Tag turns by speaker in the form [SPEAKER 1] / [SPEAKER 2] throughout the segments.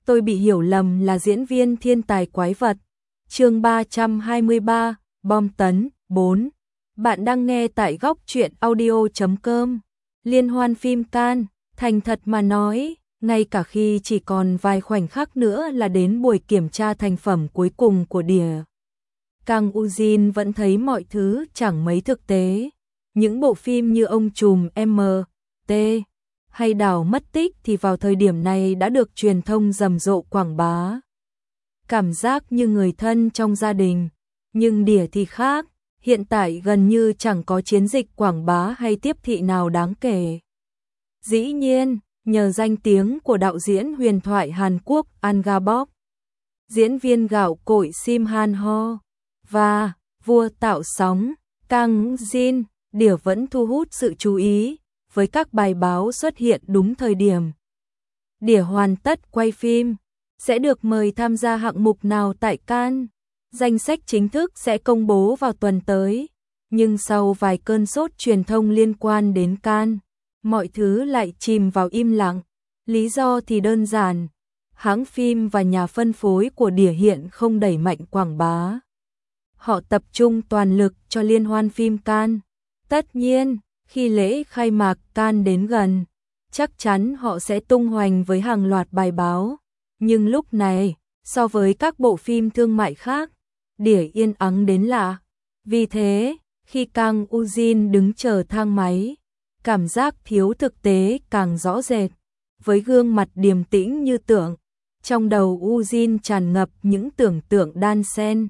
[SPEAKER 1] tôi bị hiểu lầm là diễn viên thiên tài quái vật. Chương 323, bom tấn 4. Bạn đang nghe tại góc truyện audio.com. Liên hoan phim Cannes, thành thật mà nói, ngay cả khi chỉ còn vài khoảnh khắc nữa là đến buổi kiểm tra thành phẩm cuối cùng của Đỉa, Kang Eugene vẫn thấy mọi thứ chẳng mấy thực tế. Những bộ phim như Ông trùm M.T. hay Đảo mất tích thì vào thời điểm này đã được truyền thông rầm rộ quảng bá. Cảm giác như người thân trong gia đình. Nhưng Đỉa thì khác, hiện tại gần như chẳng có chiến dịch quảng bá hay tiếp thị nào đáng kể. Dĩ nhiên, nhờ danh tiếng của đạo diễn huyền thoại Hàn Quốc An Ga-bok, diễn viên gạo cội Sim Han Ho và vua tạo sóng Kang Eugene, Đỉa vẫn thu hút sự chú ý với các bài báo xuất hiện đúng thời điểm. Đỉa hoàn tất quay phim, sẽ được mời tham gia hạng mục nào tại Cannes. Danh sách chính thức sẽ công bố vào tuần tới, nhưng sau vài cơn sốt truyền thông liên quan đến Cannes, mọi thứ lại chìm vào im lặng. Lý do thì đơn giản, hãng phim và nhà phân phối của Đỉa hiện không đẩy mạnh quảng bá. Họ tập trung toàn lực cho liên hoan phim Cannes. Tất nhiên, khi lễ khai mạc Cannes đến gần, chắc chắn họ sẽ tung hoành với hàng loạt bài báo. Nhưng lúc này, so với các bộ phim thương mại khác, Đỉa yên ắng đến lạ. Vì thế, khi Kang Eugene đứng chờ thang máy, cảm giác thiếu thực tế càng rõ rệt. Với gương mặt điềm tĩnh như tượng, trong đầu Eugene tràn ngập những tưởng tượng đan xen.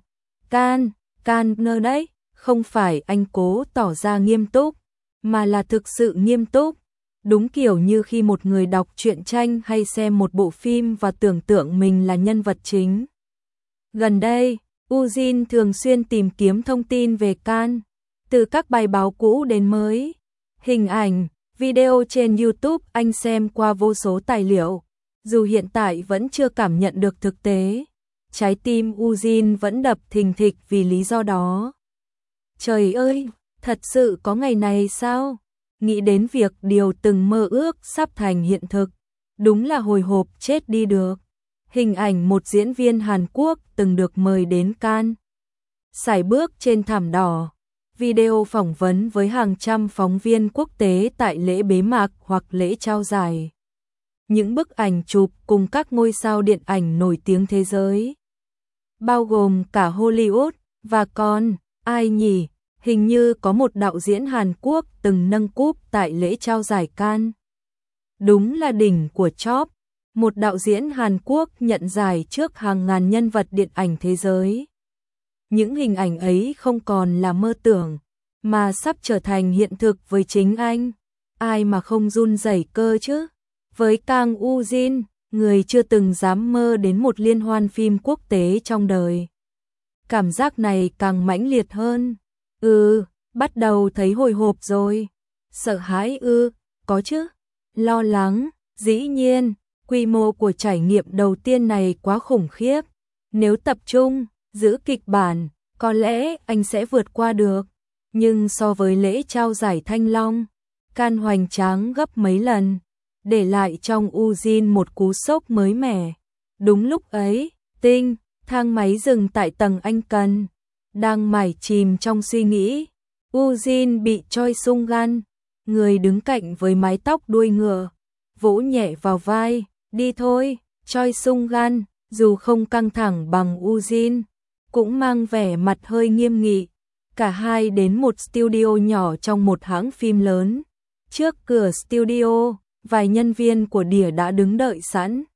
[SPEAKER 1] Cannes đấy, không phải anh cố tỏ ra nghiêm túc, mà là thực sự nghiêm túc. Đúng kiểu như khi một người đọc truyện tranh hay xem một bộ phim và tưởng tượng mình là nhân vật chính. Gần đây, Eugene thường xuyên tìm kiếm thông tin về Cannes, từ các bài báo cũ đến mới. Hình ảnh, video trên YouTube anh xem qua vô số tài liệu. Dù hiện tại vẫn chưa cảm nhận được thực tế, trái tim Eugene vẫn đập thình thịch vì lý do đó. Trời ơi, thật sự có ngày này sao? Nghĩ đến việc điều từng mơ ước sắp thành hiện thực, đúng là hồi hộp chết đi được. Hình ảnh một diễn viên Hàn Quốc từng được mời đến Cannes, sải bước trên thảm đỏ, video phỏng vấn với hàng trăm phóng viên quốc tế tại lễ bế mạc hoặc lễ trao giải. Những bức ảnh chụp cùng các ngôi sao điện ảnh nổi tiếng thế giới, bao gồm cả Hollywood, và còn, ai nhỉ? Hình như có một đạo diễn Hàn Quốc từng nâng cúp tại lễ trao giải Cannes. Đúng là đỉnh của chóp, một đạo diễn Hàn Quốc nhận giải trước hàng ngàn nhân vật điện ảnh thế giới. Những hình ảnh ấy không còn là mơ tưởng, mà sắp trở thành hiện thực với chính anh. Ai mà không run rẩy cơ chứ? Với Kang Eugene, người chưa từng dám mơ đến một liên hoan phim quốc tế trong đời, cảm giác này càng mãnh liệt hơn. Bắt đầu thấy hồi hộp rồi. Sợ hãi có chứ. Lo lắng, dĩ nhiên, quy mô của trải nghiệm đầu tiên này quá khủng khiếp. Nếu tập trung, giữ kịch bản, có lẽ anh sẽ vượt qua được. Nhưng so với lễ trao giải Thanh Long, Cannes hoành tráng gấp mấy lần, để lại trong Eugene một cú sốc mới mẻ. Đúng lúc ấy, thang máy dừng tại tầng anh cần. Đang mải chìm trong suy nghĩ, Eugene bị Choi Sung-gan, người đứng cạnh với mái tóc đuôi ngựa, vỗ nhẹ vào vai. Đi thôi. Choi Sung-gan, dù không căng thẳng bằng Eugene, cũng mang vẻ mặt hơi nghiêm nghị. Cả hai đến một studio nhỏ trong một hãng phim lớn. Trước cửa studio, vài nhân viên của Đỉa đã đứng đợi sẵn.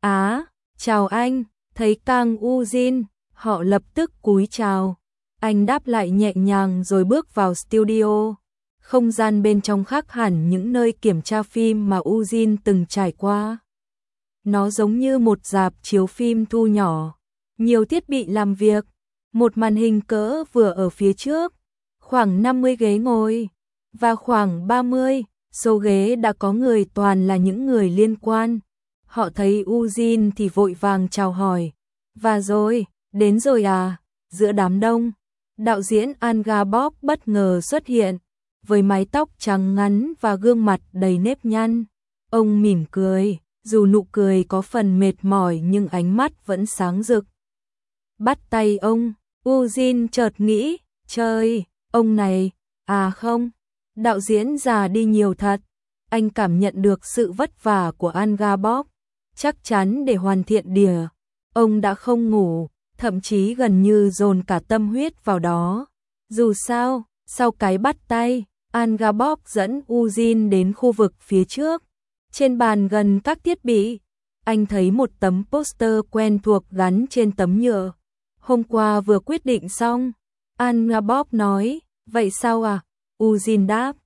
[SPEAKER 1] Chào anh. Thấy Kang Eugene, họ lập tức cúi chào. Anh đáp lại nhẹ nhàng rồi bước vào studio. Không gian bên trong khác hẳn những nơi kiểm tra phim mà Eugene từng trải qua. Nó giống như một rạp chiếu phim thu nhỏ, nhiều thiết bị làm việc, một màn hình cỡ vừa ở phía trước, khoảng 50 ghế ngồi, và khoảng 30 số ghế đã có người toàn là những người liên quan. Họ thấy Eugene thì vội vàng chào hỏi. Và rồi, đến rồi à? Giữa đám đông, đạo diễn An Ga-bok bất ngờ xuất hiện, với mái tóc trắng ngắn và gương mặt đầy nếp nhăn. Ông mỉm cười, dù nụ cười có phần mệt mỏi nhưng ánh mắt vẫn sáng rực. Bắt tay ông, Eugene chợt nghĩ, trời, ông này, à không, đạo diễn già đi nhiều thật. Anh cảm nhận được sự vất vả của Anga Bob, chắc chắn để hoàn thiện đỉa. Ông đã không ngủ, thậm chí gần như dồn cả tâm huyết vào đó. Dù sao, sau cái bắt tay, Anga Bob dẫn Eugene đến khu vực phía trước. Trên bàn gần các thiết bị, anh thấy một tấm poster quen thuộc gắn trên tấm nhựa. Hôm qua vừa quyết định xong. Anga Bob nói, vậy sao à? Eugene đáp,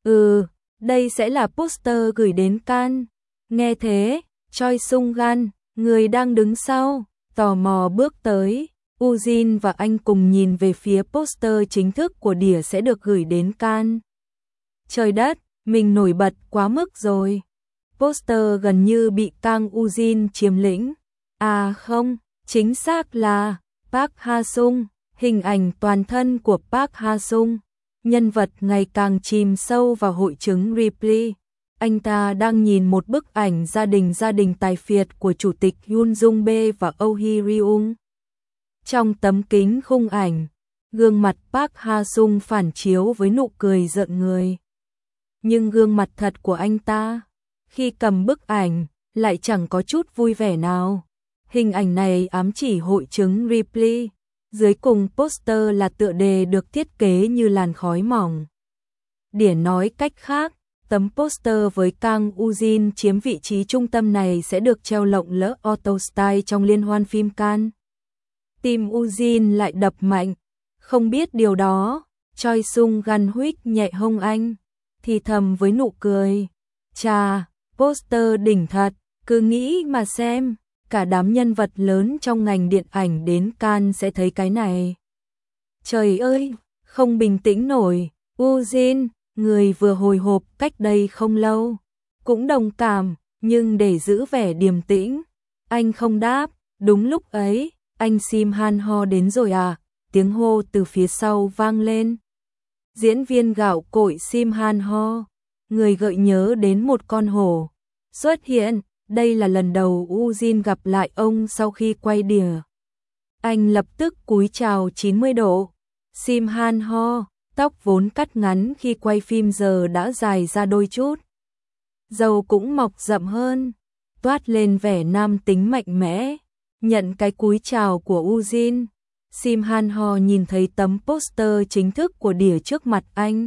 [SPEAKER 1] đây sẽ là poster gửi đến Cannes. Nghe thế, Choi Sung Gan, người đang đứng sau, tò mò bước tới. Eugene và anh cùng nhìn về phía poster chính thức của đỉa sẽ được gửi đến Cannes. Trời đất, mình nổi bật quá mức rồi. Poster gần như bị Kang Eugene chiếm lĩnh. À không, chính xác là Park Ha-sung, hình ảnh toàn thân của Park Ha-sung. Nhân vật ngày càng chìm sâu vào hội chứng Ripley. Anh ta đang nhìn một bức ảnh gia đình tài phiệt của Chủ tịch Yoon Jung-bae và Oh Hee-ryung. Trong tấm kính khung ảnh, gương mặt Park Ha-sung phản chiếu với nụ cười rợn người. Nhưng gương mặt thật của anh ta, khi cầm bức ảnh, lại chẳng có chút vui vẻ nào. Hình ảnh này ám chỉ hội chứng Ripley. Dưới cùng poster là tựa đề được thiết kế như làn khói mỏng. Để nói cách khác, tấm poster với Kang Eugene chiếm vị trí trung tâm này sẽ được treo lộng lẫy auto style trong liên hoan phim Cannes. Tim Eugene lại đập mạnh. Không biết điều đó, Choi Sung Gan huých nhẹ hông anh, thì thầm với nụ cười. Chà, poster đỉnh thật, cứ nghĩ mà xem. Cả đám nhân vật lớn trong ngành điện ảnh đến Cannes sẽ thấy cái này. Trời ơi, không bình tĩnh nổi. Eugene, người vừa hồi hộp cách đây không lâu, cũng đồng cảm, nhưng để giữ vẻ điềm tĩnh, anh không đáp. Đúng lúc ấy, anh Sim Han Ho đến rồi à? Tiếng hô từ phía sau vang lên. Diễn viên gạo cội Sim Han Ho, người gợi nhớ đến một con hổ, xuất hiện. Đây là lần đầu Eugene gặp lại ông sau khi quay đỉa. Anh lập tức cúi chào 90 độ. Sim Han Ho, tóc vốn cắt ngắn khi quay phim giờ đã dài ra đôi chút. Râu cũng mọc rậm hơn, toát lên vẻ nam tính mạnh mẽ. Nhận cái cúi chào của Eugene, Sim Han Ho nhìn thấy tấm poster chính thức của đỉa trước mặt anh.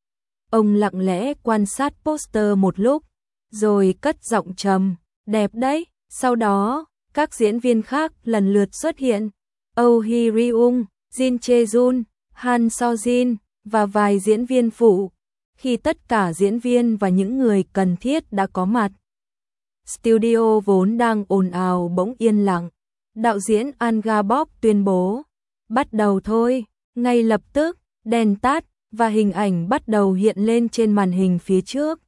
[SPEAKER 1] Ông lặng lẽ quan sát poster một lúc, rồi cất giọng trầm. Đẹp đấy. Sau đó, các diễn viên khác lần lượt xuất hiện. Oh Hee-ryung, Jin Chae-jun, Han So-jin và vài diễn viên phụ. Khi tất cả diễn viên và những người cần thiết đã có mặt, studio vốn đang ồn ào bỗng yên lặng. Đạo diễn Anga Bob tuyên bố, bắt đầu thôi. Ngay lập tức, đèn tắt và hình ảnh bắt đầu hiện lên trên màn hình phía trước.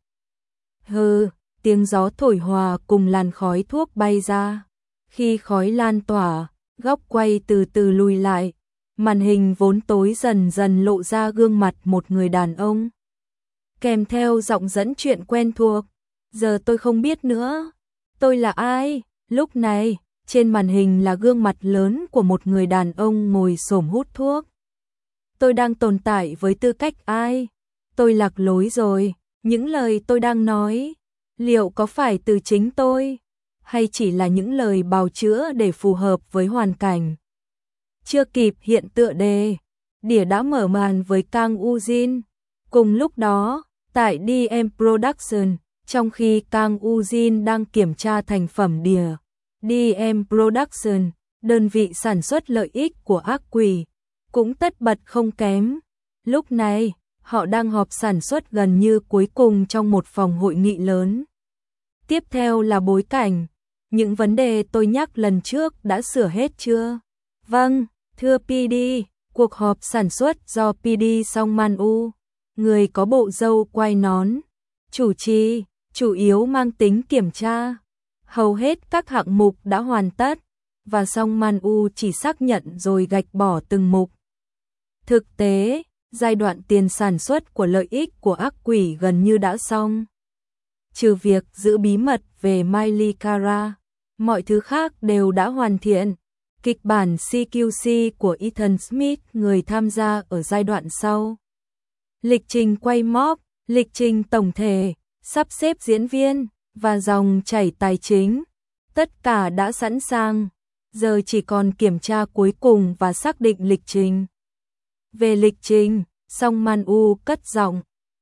[SPEAKER 1] Tiếng gió thổi hòa cùng làn khói thuốc bay ra. Khi khói lan tỏa, góc quay từ từ lùi lại. Màn hình vốn tối dần dần lộ ra gương mặt một người đàn ông. Kèm theo giọng dẫn chuyện quen thuộc. Giờ tôi không biết nữa. Tôi là ai? Lúc này, trên màn hình là gương mặt lớn của một người đàn ông ngồi xổm hút thuốc. Tôi đang tồn tại với tư cách ai? Tôi lạc lối rồi. Những lời tôi đang nói, liệu có phải từ chính tôi, hay chỉ là những lời bào chữa để phù hợp với hoàn cảnh? Chưa kịp hiện tựa đề, đỉa đã mở màn với Kang Eugene. Cùng lúc đó, tại DM Production, trong khi Kang Eugene đang kiểm tra thành phẩm đỉa, DM Production, đơn vị sản xuất lợi ích của ác quỷ, cũng tất bật không kém. Lúc này, họ đang họp sản xuất gần như cuối cùng trong một phòng hội nghị lớn. Tiếp theo là bối cảnh. Những vấn đề tôi nhắc lần trước đã sửa hết chưa? Vâng, thưa PD, cuộc họp sản xuất do PD Song Man-u, người có bộ râu quai nón, chủ trì, chủ yếu mang tính kiểm tra. Hầu hết các hạng mục đã hoàn tất, và Song Man-u chỉ xác nhận rồi gạch bỏ từng mục. Thực tế, giai đoạn tiền sản xuất của lợi ích của ác quỷ gần như đã xong. trừ việc giữ bí mật về Miley Cara, mọi thứ khác đều đã hoàn thiện. Kịch bản CQC của Ethan Smith, người tham gia ở giai đoạn sau. Lịch trình quay mock, lịch trình tổng thể, sắp xếp diễn viên và dòng chảy tài chính, tất cả đã sẵn sàng. Giờ chỉ còn kiểm tra cuối cùng và xác định lịch trình. Về lịch trình, Song Man-u cất giọng,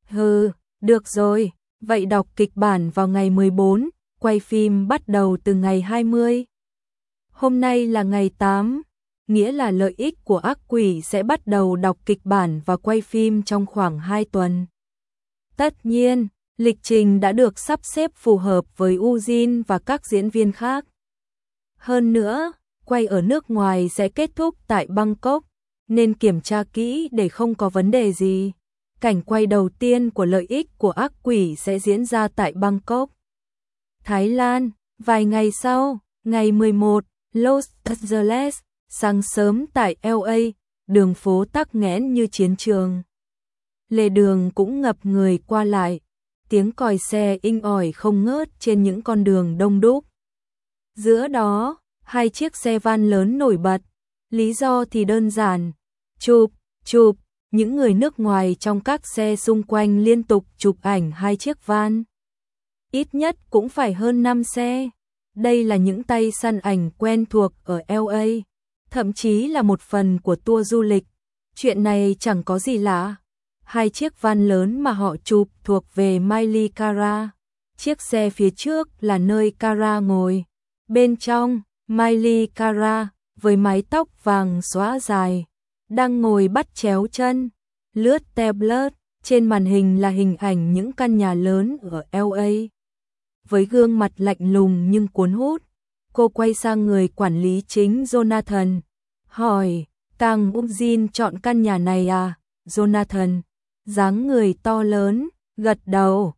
[SPEAKER 1] được rồi, vậy đọc kịch bản vào ngày 14, quay phim bắt đầu từ ngày 20. Hôm nay là ngày 8, nghĩa là lợi ích của ác quỷ sẽ bắt đầu đọc kịch bản và quay phim trong khoảng 2 tuần. Tất nhiên, lịch trình đã được sắp xếp phù hợp với Ujin và các diễn viên khác. Hơn nữa, quay ở nước ngoài sẽ kết thúc tại Bangkok, nên kiểm tra kỹ để không có vấn đề gì. Cảnh quay đầu tiên của lợi ích của ác quỷ sẽ diễn ra tại Bangkok, Thái Lan. Vài ngày sau, ngày 11, Los Angeles, sáng sớm tại LA, đường phố tắc nghẽn như chiến trường. Lề đường cũng ngập người qua lại, tiếng còi xe inh ỏi không ngớt trên những con đường đông đúc. Giữa đó, 2 chiếc xe van lớn nổi bật, lý do thì đơn giản, chụp, những người nước ngoài trong các xe xung quanh liên tục chụp ảnh 2 chiếc van. Ít nhất cũng phải hơn 5 xe. Đây là những tay săn ảnh quen thuộc ở LA, thậm chí là một phần của tour du lịch. Chuyện này chẳng có gì lạ. 2 chiếc van lớn mà họ chụp thuộc về Miley Cara. Chiếc xe phía trước là nơi Cara ngồi. Bên trong, Miley Cara, với mái tóc vàng xõa dài, đang ngồi bắt chéo chân, lướt tablet. Trên màn hình là hình ảnh những căn nhà lớn ở LA. Với gương mặt lạnh lùng nhưng cuốn hút, cô quay sang người quản lý chính Jonathan, hỏi, Kang Ujin chọn căn nhà này à? Jonathan, dáng người to lớn, gật đầu,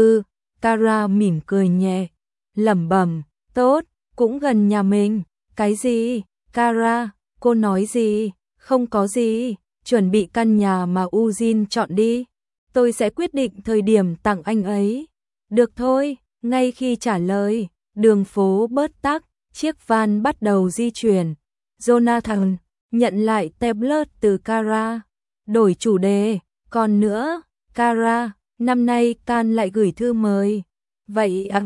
[SPEAKER 1] Cara mỉm cười nhẹ, lẩm bẩm, tốt, cũng gần nhà mình. Cái gì? Cara, cô nói gì? Không có gì, chuẩn bị căn nhà mà Ujin chọn đi. Tôi sẽ quyết định thời điểm tặng anh ấy. Được thôi. Ngay khi trả lời, đường phố bớt tắc, chiếc van bắt đầu di chuyển. Jonathan nhận lại tablet từ Cara, đổi chủ đề. Còn nữa, Cara, năm nay Can lại gửi thư mời. Vậy à?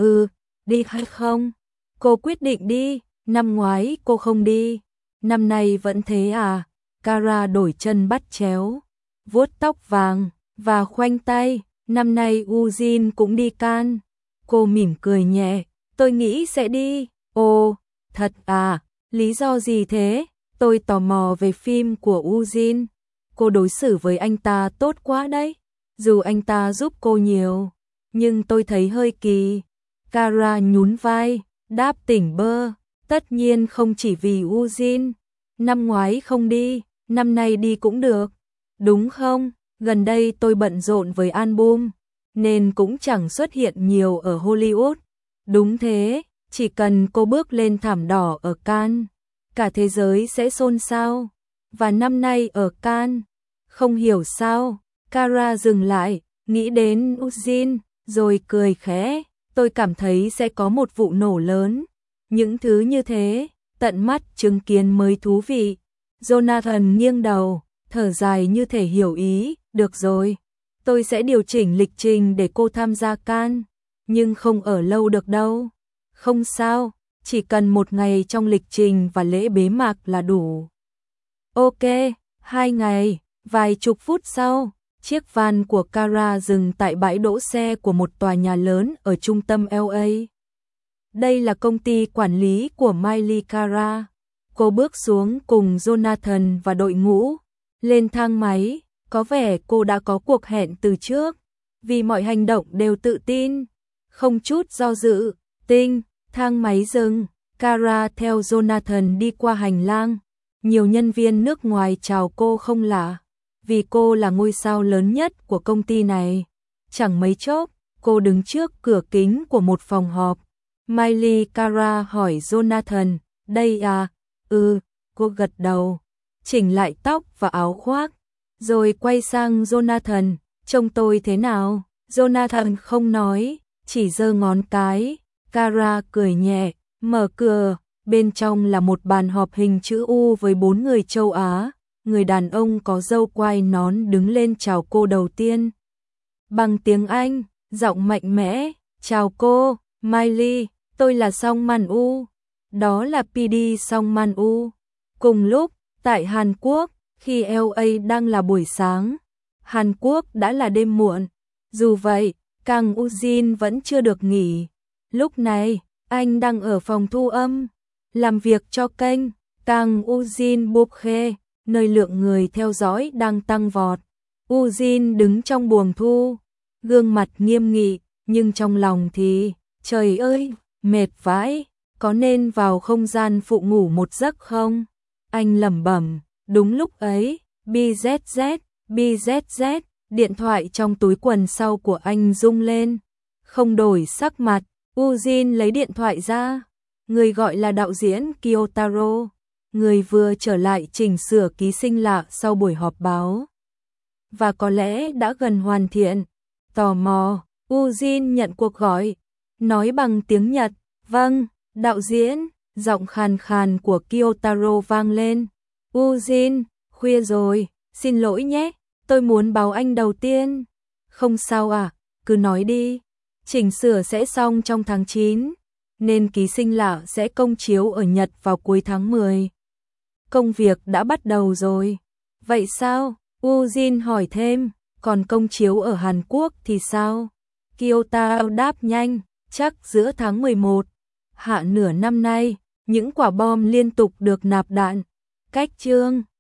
[SPEAKER 1] Đi hay không? Cô quyết định đi, năm ngoái cô không đi. Năm nay vẫn thế à? Cara đổi chân bắt chéo, vuốt tóc vàng và khoanh tay. Năm nay Ujin cũng đi Can. Cô mỉm cười nhẹ, tôi nghĩ sẽ đi. Ồ, thật à, lý do gì thế? Tôi tò mò về phim của Ujin. Cô đối xử với anh ta tốt quá đấy. Dù anh ta giúp cô nhiều, nhưng tôi thấy hơi kỳ. Cara nhún vai, đáp tỉnh bơ. Tất nhiên không chỉ vì Ujin. Năm ngoái không đi, năm nay đi cũng được. Đúng không? Gần đây tôi bận rộn với album, nên cũng chẳng xuất hiện nhiều ở Hollywood. Đúng thế, chỉ cần cô bước lên thảm đỏ ở Cannes, cả thế giới sẽ xôn xao. Và năm nay ở Cannes, không hiểu sao, Cara dừng lại, nghĩ đến Ujin, rồi cười khẽ. Tôi cảm thấy sẽ có một vụ nổ lớn. Những thứ như thế, tận mắt chứng kiến mới thú vị. Jonathan nghiêng đầu, thở dài như thể hiểu ý. Được rồi, tôi sẽ điều chỉnh lịch trình để cô tham gia Cannes, nhưng không ở lâu được đâu. Không sao, chỉ cần 1 ngày trong lịch trình và lễ bế mạc là đủ. Ok, 2 ngày, vài chục phút sau, chiếc van của Cara dừng tại bãi đỗ xe của một tòa nhà lớn ở trung tâm LA. Đây là công ty quản lý của Miley Cara. Cô bước xuống cùng Jonathan và đội ngũ, lên thang máy. Có vẻ cô đã có cuộc hẹn từ trước, vì mọi hành động đều tự tin, không chút do dự. Thang máy dừng, Cara theo Jonathan đi qua hành lang. Nhiều nhân viên nước ngoài chào cô không lạ, vì cô là ngôi sao lớn nhất của công ty này. Chẳng mấy chốc, cô đứng trước cửa kính của một phòng họp. Miley Cara hỏi Jonathan, đây à? Cô gật đầu, chỉnh lại tóc và áo khoác. Rồi quay sang Jonathan, trông tôi thế nào? Jonathan không nói, chỉ giơ ngón cái. Kara cười nhẹ, mở cửa, bên trong là một bàn họp hình chữ U với 4 người châu Á. Người đàn ông có râu quai nón đứng lên chào cô đầu tiên. Bằng tiếng Anh, giọng mạnh mẽ, chào cô, Miley, tôi là Song Man-u. Đó là PD Song Man-u. Cùng lúc, tại Hàn Quốc, khi LA đang là buổi sáng, Hàn Quốc đã là đêm muộn. Dù vậy, Kang Ujin vẫn chưa được nghỉ. Lúc này, anh đang ở phòng thu âm, làm việc cho kênh Kang Ujin Bokhe, nơi lượng người theo dõi đang tăng vọt. Ujin đứng trong buồng thu, gương mặt nghiêm nghị, nhưng trong lòng thì, trời ơi, mệt vãi, có nên vào không gian phụ ngủ một giấc không? Anh lẩm bẩm. Đúng lúc ấy, BZZ, điện thoại trong túi quần sau của anh rung lên. Không đổi sắc mặt, Ujin lấy điện thoại ra. Người gọi là đạo diễn Kyotaro, người vừa trở lại chỉnh sửa ký sinh lạ sau buổi họp báo. Và có lẽ đã gần hoàn thiện. Tò mò, Ujin nhận cuộc gọi, nói bằng tiếng Nhật, vâng, đạo diễn, giọng khàn khàn của Kyotaro vang lên. Ujin, khuya rồi, xin lỗi nhé, tôi muốn báo anh đầu tiên. Không sao à, cứ nói đi. Chỉnh sửa sẽ xong trong tháng 9, nên ký sinh lạ sẽ công chiếu ở Nhật vào cuối tháng 10. Công việc đã bắt đầu rồi. Vậy sao? Ujin hỏi thêm, còn công chiếu ở Hàn Quốc thì sao? Kyotaro đáp nhanh, chắc giữa tháng 11. Hạ nửa năm nay, những quả bom liên tục được nạp đạn. Cách chương